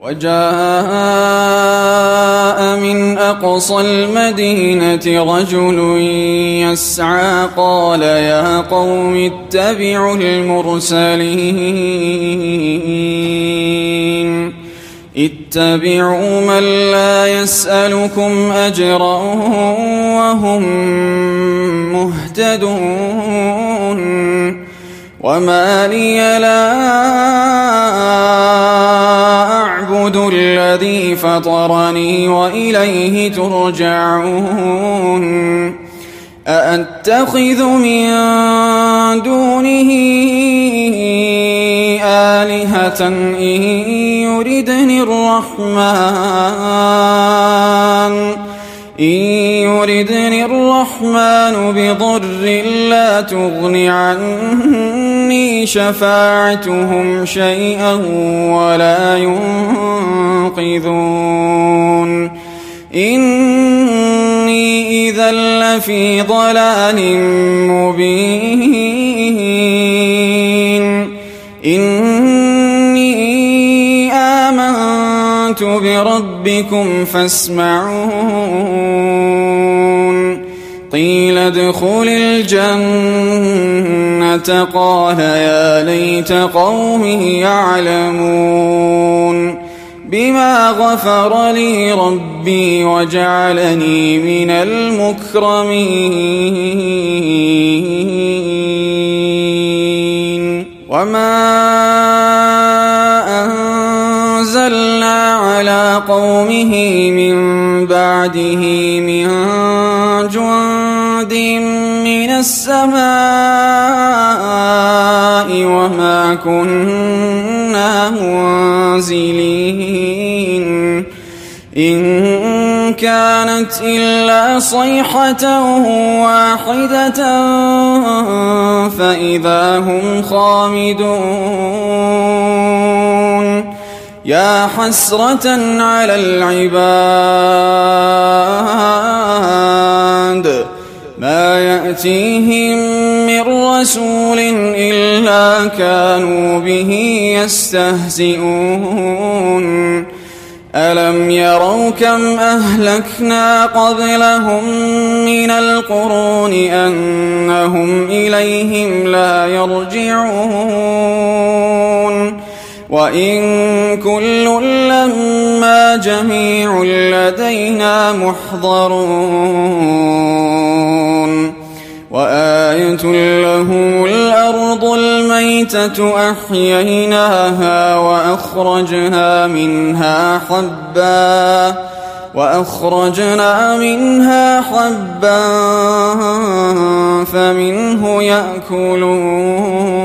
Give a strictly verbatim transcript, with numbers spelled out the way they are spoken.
وجاء من أقصى المدينة رجل يسعى قال يا قوم اتبعوا المرسلين اتبعوا من لا يسألكم أجرا وهم مهتدون وما لي لا أعبد الذي فطرني وإليه ترجعون أأتخذ من دونه آلهة إن يردني الرحمن إن يردني الرحمن بضر لا تغن عني شفاعتهم شيئا ولا ينقذون إني إذا لفي ضلال مبين إني آمنت بربكم فاسمعون قيل ادخل الجنة قال يا ليت قومي يعلمون بما غفر لي ربي وجعلني من المكرمين وما أنزلنا على قومه من بعده من جند من السماء وما كنا منزلين إن كانت إلا صيحة واحدة فإذا هم خامدون يا حسرة على العباد ما يأتيهم من رسول إلا كانوا به يستهزئون ألم يروا كم أهلكنا قبلهم من القرون أنهم إليهم لا يرجعون وإن كل لما جميع لدينا محضرون وآية لهم الأرض الميتة أحييناها وأخرجنا منها حبا وأخرجنا منها حبا فمنه يأكلون